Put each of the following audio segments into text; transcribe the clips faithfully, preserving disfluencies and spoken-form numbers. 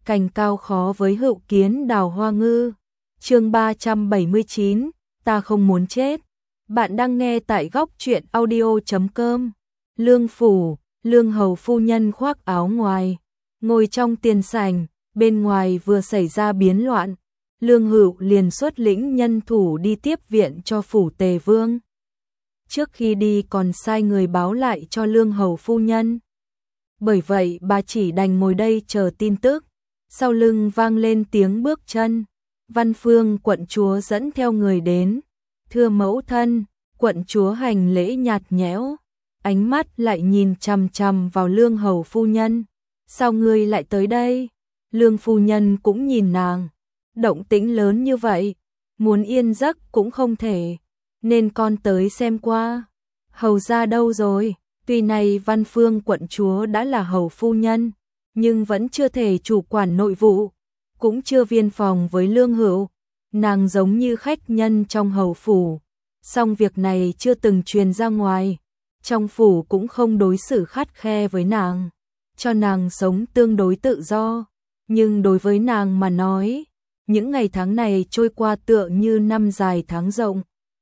cành cao khó với hữu kiến đào hoa ngư. Chương ba trăm bảy mươi chín, ta không muốn chết. Bạn đang nghe tại góc truyện audio chấm com. Lương phủ, Lương hầu phu nhân khoác áo ngoài, ngồi trong tiền sảnh, bên ngoài vừa xảy ra biến loạn, Lương Hữu liền xuất lĩnh nhân thủ đi tiếp viện cho phủ Tề Vương. Trước khi đi còn sai người báo lại cho Lương hầu phu nhân. Bởi vậy bà chỉ đành ngồi đây chờ tin tức. Sau lưng vang lên tiếng bước chân, Văn Phương quận chúa dẫn theo người đến. Thưa mẫu thân, quận chúa hành lễ nhạt nhẽo, ánh mắt lại nhìn chằm chằm vào Lương hầu phu nhân. Sao ngươi lại tới đây? Lương phu nhân cũng nhìn nàng, động tĩnh lớn như vậy, muốn yên giấc cũng không thể, nên con tới xem qua. Hầu gia đâu rồi? Tuy này Văn Phương quận chúa đã là hầu phu nhân, nhưng vẫn chưa thể chủ quản nội vụ, cũng chưa viên phòng với Lương Hữu, nàng giống như khách nhân trong hầu phủ, song việc này chưa từng truyền ra ngoài, trong phủ cũng không đối xử khắt khe với nàng, cho nàng sống tương đối tự do, nhưng đối với nàng mà nói, những ngày tháng này trôi qua tựa như năm dài tháng rộng.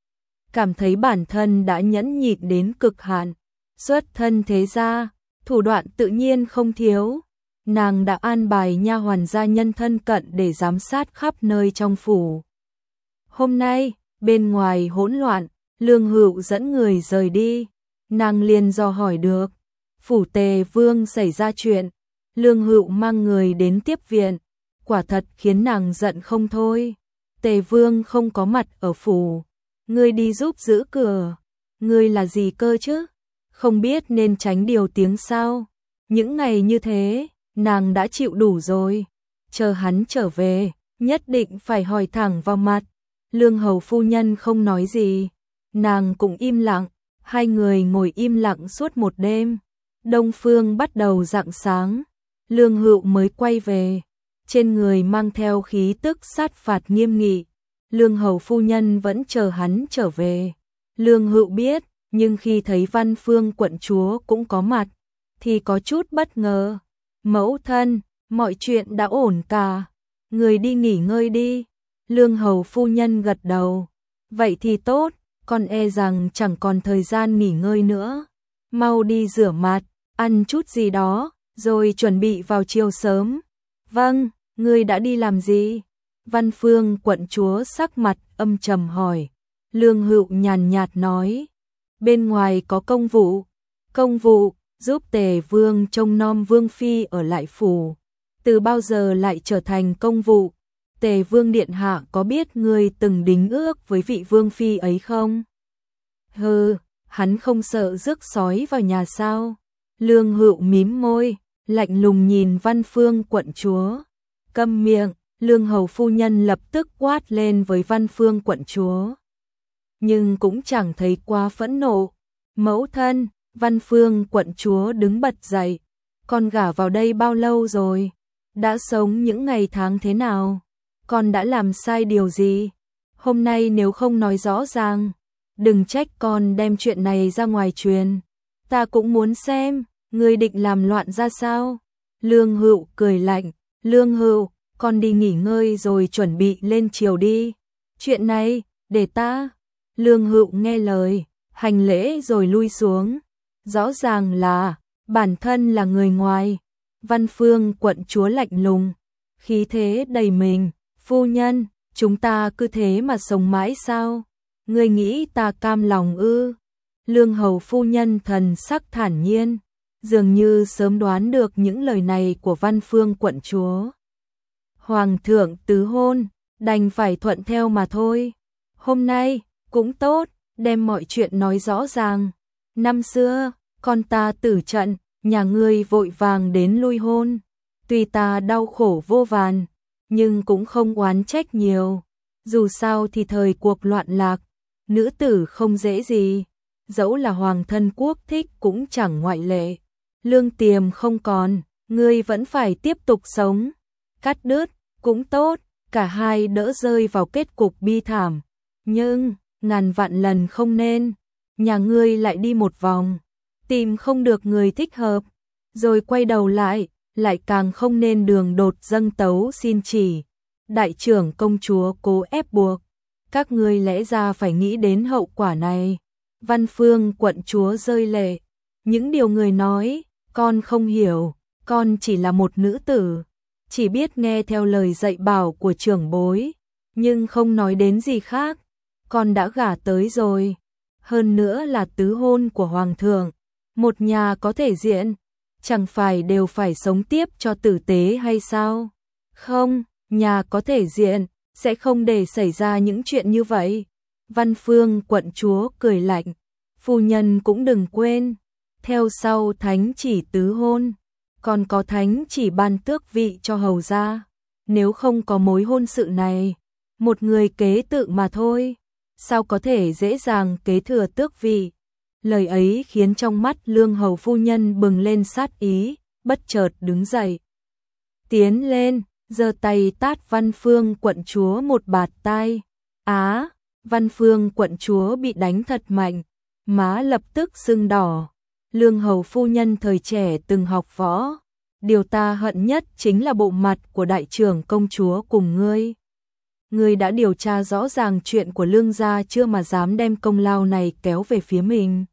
Cảm thấy bản thân đã nhẫn nhịn đến cực hạn, xuất thân thế gia, thủ đoạn tự nhiên không thiếu. Nàng đã an bài nha hoàn gia nhân thân cận để giám sát khắp nơi trong phủ. Hôm nay, bên ngoài hỗn loạn, Lương Hữu dẫn người rời đi, nàng liền dò hỏi được, phủ Tề Vương xảy ra chuyện, Lương Hữu mang người đến tiếp viện, quả thật khiến nàng giận không thôi. Tề Vương không có mặt ở phủ, ngươi đi giúp giữ cửa, ngươi là gì cơ chứ? Không biết nên tránh điều tiếng sao? Những ngày như thế, nàng đã chịu đủ rồi, chờ hắn trở về, nhất định phải hỏi thẳng vào mặt. Lương hầu phu nhân không nói gì, nàng cũng im lặng, hai người ngồi im lặng suốt một đêm. Đông phương bắt đầu rạng sáng, Lương Hữu mới quay về, trên người mang theo khí tức sát phạt nghiêm nghị. Lương hầu phu nhân vẫn chờ hắn trở về. Lương Hữu biết, nhưng khi thấy Văn Phương quận chúa cũng có mặt, thì có chút bất ngờ. Mẫu thân, mọi chuyện đã ổn cả, người đi nghỉ ngơi đi. Lương hầu phu nhân gật đầu. Vậy thì tốt, con e rằng chẳng còn thời gian nghỉ ngơi nữa. Mau đi rửa mặt, ăn chút gì đó, rồi chuẩn bị vào chiều sớm. Vâng, ngươi đã đi làm gì? Văn Phương quận chúa sắc mặt âm trầm hỏi. Lương Hữu nhàn nhạt nói, bên ngoài có công vụ. Công vụ, giúp Tề Vương trông nom Vương Phi ở lại phủ. Từ bao giờ lại trở thành công vụ? Tề Vương điện hạ có biết ngươi từng đính ước với vị Vương Phi ấy không? Hừ, hắn không sợ rước sói vào nhà sao? Lương Hữu mím môi, lạnh lùng nhìn Văn Phương quận chúa. Câm miệng, Lương hầu phu nhân lập tức quát lên với Văn Phương quận chúa. Nhưng cũng chẳng thấy quá phẫn nộ. Mẫu thân, Văn Phương quận chúa đứng bật dậy. Con gả vào đây bao lâu rồi? Đã sống những ngày tháng thế nào? Con đã làm sai điều gì? Hôm nay nếu không nói rõ ràng, đừng trách con đem chuyện này ra ngoài truyền. Ta cũng muốn xem, ngươi định làm loạn ra sao? Lương Hữu cười lạnh. Lương Hữu, con đi nghỉ ngơi rồi chuẩn bị lên triều đi. Chuyện này, để ta. Lương Hữu nghe lời, hành lễ rồi lui xuống. Rõ ràng là, bản thân là người ngoài. Văn Phương quận chúa lạnh lùng, khí thế đầy mình. Phu nhân, chúng ta cứ thế mà sống mãi sao? Ngươi nghĩ ta cam lòng ư? Lương hầu phu nhân thần sắc thản nhiên, dường như sớm đoán được những lời này của Văn Phương quận chúa. Hoàng thượng tứ hôn, đành phải thuận theo mà thôi. Hôm nay, cũng tốt, đem mọi chuyện nói rõ ràng. Năm xưa, con ta tử trận, nhà ngươi vội vàng đến lui hôn. Tuy ta đau khổ vô vàn, nhưng cũng không oán trách nhiều. Dù sao thì thời cuộc loạn lạc, nữ tử không dễ gì. Dẫu là hoàng thân quốc thích cũng chẳng ngoại lệ. Lương tiềm không còn, ngươi vẫn phải tiếp tục sống. Cắt đứt, cũng tốt, cả hai đỡ rơi vào kết cục bi thảm. Nhưng, ngàn vạn lần không nên, nhà ngươi lại đi một vòng, tìm không được người thích hợp, rồi quay đầu lại, lại càng không nên đường đột dâng tấu xin chỉ. Đại trưởng công chúa cố ép buộc, các ngươi lẽ ra phải nghĩ đến hậu quả này. Văn Phương quận chúa rơi lệ, những điều người nói, con không hiểu, con chỉ là một nữ tử, chỉ biết nghe theo lời dạy bảo của trưởng bối, nhưng không nói đến gì khác. Con đã gả tới rồi, hơn nữa là tứ hôn của hoàng thượng, một nhà có thể diện, chẳng phải đều phải sống tiếp cho tử tế hay sao? Không, nhà có thể diện, sẽ không để xảy ra những chuyện như vậy. Văn Phương quận chúa cười lạnh, phu nhân cũng đừng quên, theo sau thánh chỉ tứ hôn, còn có thánh chỉ ban tước vị cho hầu gia. Nếu không có mối hôn sự này, một người kế tự mà thôi, sao có thể dễ dàng kế thừa tước vị? Lời ấy khiến trong mắt Lương hầu phu nhân bừng lên sát ý, bất chợt đứng dậy, tiến lên, giơ tay tát Văn Phương quận chúa một bạt tai. Á, Văn Phương quận chúa bị đánh thật mạnh, má lập tức sưng đỏ. Lương hầu phu nhân thời trẻ từng học võ, điều ta hận nhất chính là bộ mặt của đại trưởng công chúa cùng ngươi. Ngươi đã điều tra rõ ràng chuyện của Lương gia chưa mà dám đem công lao này kéo về phía mình.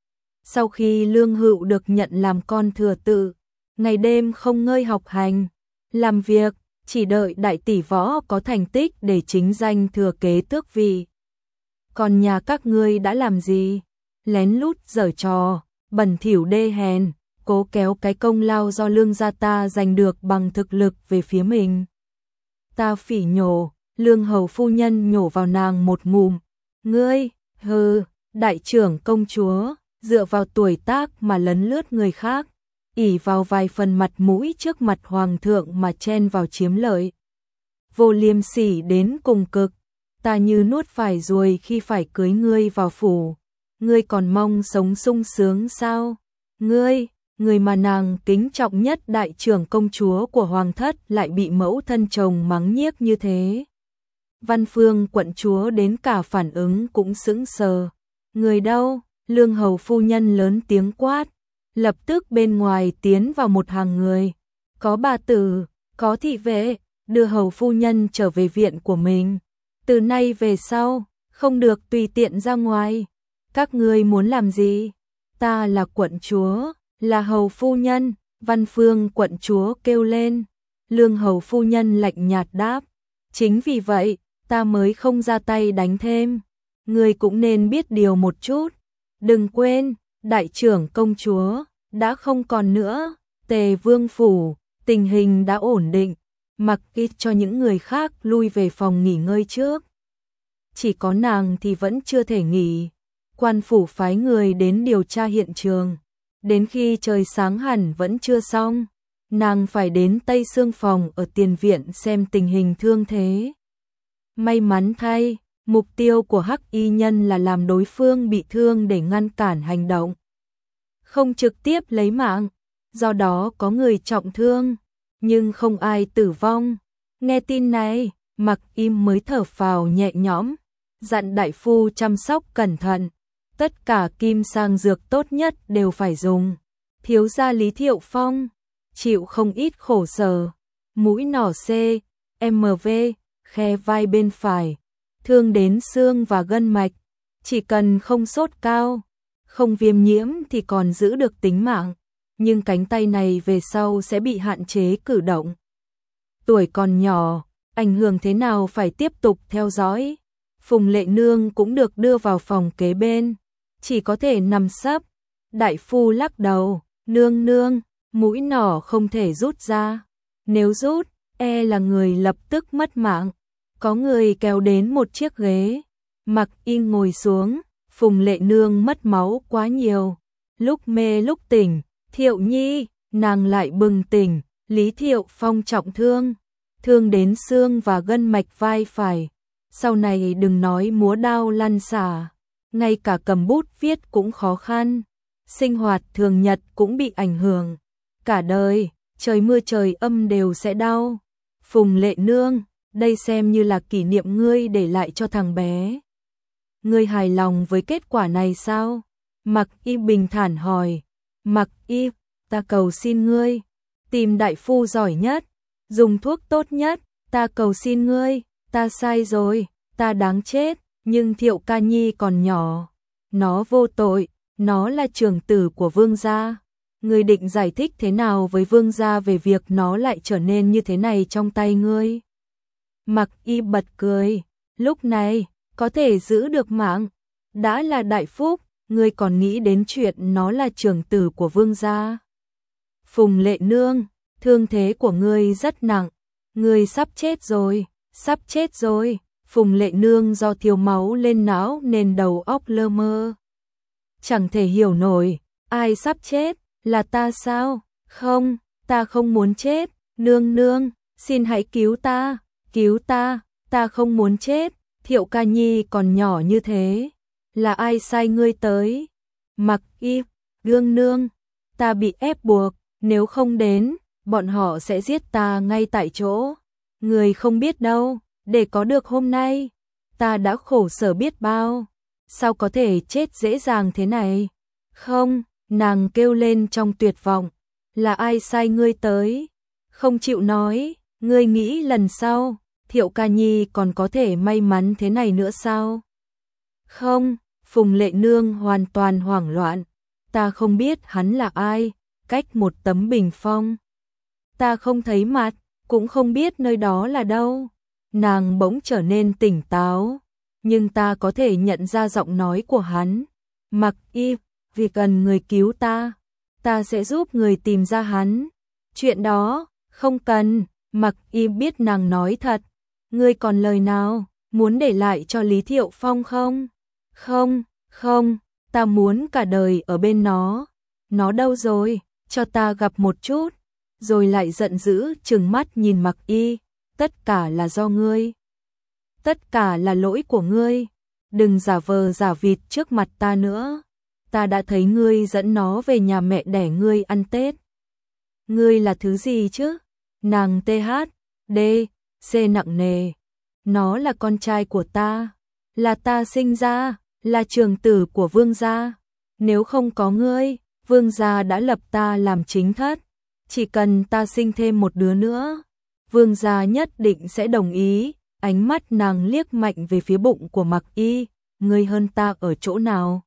Sau khi Lương Hựu được nhận làm con thừa tự, ngày đêm không ngơi học hành, làm việc, chỉ đợi đại tỷ võ có thành tích để chính danh thừa kế tước vị. Còn nhà các ngươi đã làm gì? Lén lút giở trò, bẩn thỉu đê hèn, cố kéo cái công lao do Lương gia ta giành được bằng thực lực về phía mình. Ta phỉ nhổ, Lương hầu phu nhân nhổ vào nàng một ngụm. Ngươi, hừ, đại trưởng công chúa, dựa vào tuổi tác mà lấn lướt người khác, ỷ vào vài phần mặt mũi trước mặt hoàng thượng mà chen vào chiếm lợi. Vô liêm sỉ đến cùng cực, ta như nuốt phải ruồi khi phải cưới ngươi vào phủ. Ngươi còn mong sống sung sướng sao? Ngươi, người mà nàng kính trọng nhất đại trưởng công chúa của hoàng thất lại bị mẫu thân chồng mắng nhiếc như thế. Văn Phương quận chúa đến cả phản ứng cũng sững sờ. Người đâu? Lương hầu phu nhân lớn tiếng quát. Lập tức bên ngoài tiến vào một hàng người. Có bà tử, có thị vệ, đưa hầu phu nhân trở về viện của mình. Từ nay về sau, không được tùy tiện ra ngoài. Các ngươi muốn làm gì? Ta là quận chúa, là hầu phu nhân. Văn Phương quận chúa kêu lên. Lương hầu phu nhân lạnh nhạt đáp. Chính vì vậy, ta mới không ra tay đánh thêm. Ngươi cũng nên biết điều một chút. Đừng quên, đại trưởng công chúa đã không còn nữa. Tề vương phủ, tình hình đã ổn định, mặc kệ cho những người khác lui về phòng nghỉ ngơi trước. Chỉ có nàng thì vẫn chưa thể nghỉ. Quan phủ phái người đến điều tra hiện trường. Đến khi trời sáng hẳn vẫn chưa xong, nàng phải đến Tây Sương phòng ở tiền viện xem tình hình thương thế. May mắn thay, mục tiêu của Hắc Y nhân là làm đối phương bị thương để ngăn cản hành động, không trực tiếp lấy mạng, do đó có người trọng thương, nhưng không ai tử vong. Nghe tin này, Mặc Im mới thở phào nhẹ nhõm, dặn đại phu chăm sóc cẩn thận, tất cả kim sang dược tốt nhất đều phải dùng. Thiếu gia Lý Thiệu Phong chịu không ít khổ sở, mũi nỏ C, M V, khe vai bên phải, thương đến xương và gân mạch, chỉ cần không sốt cao, không viêm nhiễm thì còn giữ được tính mạng, nhưng cánh tay này về sau sẽ bị hạn chế cử động. Tuổi còn nhỏ, ảnh hưởng thế nào phải tiếp tục theo dõi. Phùng Lệ Nương cũng được đưa vào phòng kế bên, chỉ có thể nằm sấp. Đại phu lắc đầu, nương nương, mũi nỏ không thể rút ra. Nếu rút, e là người lập tức mất mạng. Có người kéo đến một chiếc ghế, Mặc Im ngồi xuống. Phùng Lệ Nương mất máu quá nhiều, lúc mê lúc tỉnh. Thiệu Nhi, nàng lại bừng tỉnh. Lý Thiệu Phong trọng thương, thương đến xương và gân mạch vai phải. Sau này đừng nói múa đao lăn xả, ngay cả cầm bút viết cũng khó khăn. Sinh hoạt thường nhật cũng bị ảnh hưởng. Cả đời, trời mưa trời âm đều sẽ đau. Phùng Lệ Nương, đây xem như là kỷ niệm ngươi để lại cho thằng bé. Ngươi hài lòng với kết quả này sao? Mặc Im bình thản hỏi. Mặc Im, ta cầu xin ngươi, tìm đại phu giỏi nhất, dùng thuốc tốt nhất, ta cầu xin ngươi, ta sai rồi, ta đáng chết, nhưng Thiệu Ca Nhi còn nhỏ, nó vô tội, nó là trưởng tử của vương gia. Ngươi định giải thích thế nào với vương gia về việc nó lại trở nên như thế này trong tay ngươi? Mặc Y bật cười, lúc này, có thể giữ được mạng, đã là đại phúc, ngươi còn nghĩ đến chuyện nó là trưởng tử của vương gia. Phùng Lệ Nương, thương thế của ngươi rất nặng, ngươi sắp chết rồi, sắp chết rồi. Phùng Lệ Nương do thiếu máu lên não nên đầu óc lơ mơ. Chẳng thể hiểu nổi, ai sắp chết, là ta sao? Không, ta không muốn chết, nương nương, xin hãy cứu ta, cứu ta, ta không muốn chết, Thiệu Ca Nhi còn nhỏ như thế, là ai sai ngươi tới? Mặc Y, nương nương, ta bị ép buộc, nếu không đến, bọn họ sẽ giết ta ngay tại chỗ, người không biết đâu, để có được hôm nay, ta đã khổ sở biết bao, sao có thể chết dễ dàng thế này? Không, nàng kêu lên trong tuyệt vọng, là ai sai ngươi tới? Không chịu nói, ngươi nghĩ lần sau, Thiệu Ca Nhi còn có thể may mắn thế này nữa sao? Không, Phùng Lệ Nương hoàn toàn hoảng loạn, ta không biết hắn là ai, cách một tấm bình phong. Ta không thấy mặt, cũng không biết nơi đó là đâu. Nàng bỗng trở nên tỉnh táo, nhưng ta có thể nhận ra giọng nói của hắn. Mặc Y, vì cần người cứu ta, ta sẽ giúp người tìm ra hắn. Chuyện đó, không cần, Mặc Y biết nàng nói thật. Ngươi còn lời nào, muốn để lại cho Lý Thiệu Phong không? Không, không, ta muốn cả đời ở bên nó. Nó đâu rồi, cho ta gặp một chút. Rồi lại giận dữ trừng mắt nhìn Mặc Y. Tất cả là do ngươi. Tất cả là lỗi của ngươi. Đừng giả vờ giả vịt trước mặt ta nữa. Ta đã thấy ngươi dẫn nó về nhà mẹ đẻ ngươi ăn Tết. Ngươi là thứ gì chứ? Nàng tê hát, đê, xê nặng nề. Nó là con trai của ta. Là ta sinh ra, là trưởng tử của vương gia. Nếu không có ngươi, vương gia đã lập ta làm chính thất. Chỉ cần ta sinh thêm một đứa nữa, vương gia nhất định sẽ đồng ý. Ánh mắt nàng liếc mạnh về phía bụng của Mặc Y. Ngươi hơn ta ở chỗ nào?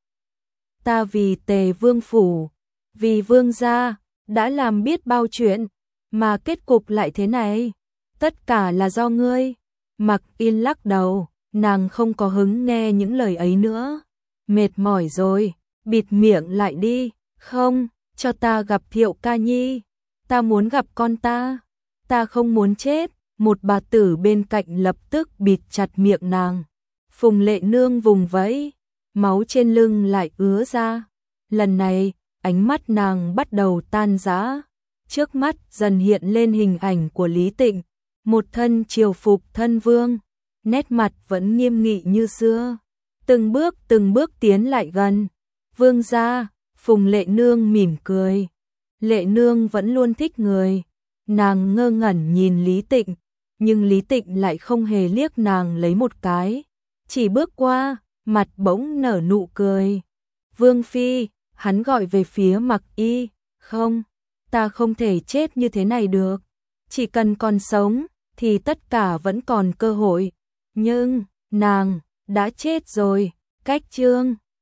Ta vì Tề vương phủ, vì vương gia, đã làm biết bao chuyện, mà kết cục lại thế này. Tất cả là do ngươi. Mặc Y lắc đầu, nàng không có hứng nghe những lời ấy nữa. Mệt mỏi rồi, bịt miệng lại đi. Không, cho ta gặp Thiệu Ca Nhi. Ta muốn gặp con ta. Ta không muốn chết. Một bà tử bên cạnh lập tức bịt chặt miệng nàng. Phùng Lệ Nương vùng vẫy, máu trên lưng lại ứa ra. Lần này, ánh mắt nàng bắt đầu tan rã. Trước mắt dần hiện lên hình ảnh của Lý Tịnh, một thân triều phục thân vương, nét mặt vẫn nghiêm nghị như xưa. Từng bước từng bước tiến lại gần. Vương gia, Phùng Lệ Nương mỉm cười. Lệ Nương vẫn luôn thích người. Nàng ngơ ngẩn nhìn Lý Tịnh, nhưng Lý Tịnh lại không hề liếc nàng lấy một cái. Chỉ bước qua, mặt bỗng nở nụ cười. Vương Phi, hắn gọi về phía Mặc Y. Không, ta không thể chết như thế này được. Chỉ cần còn sống, thì tất cả vẫn còn cơ hội. Nhưng, nàng, đã chết rồi. Cách chương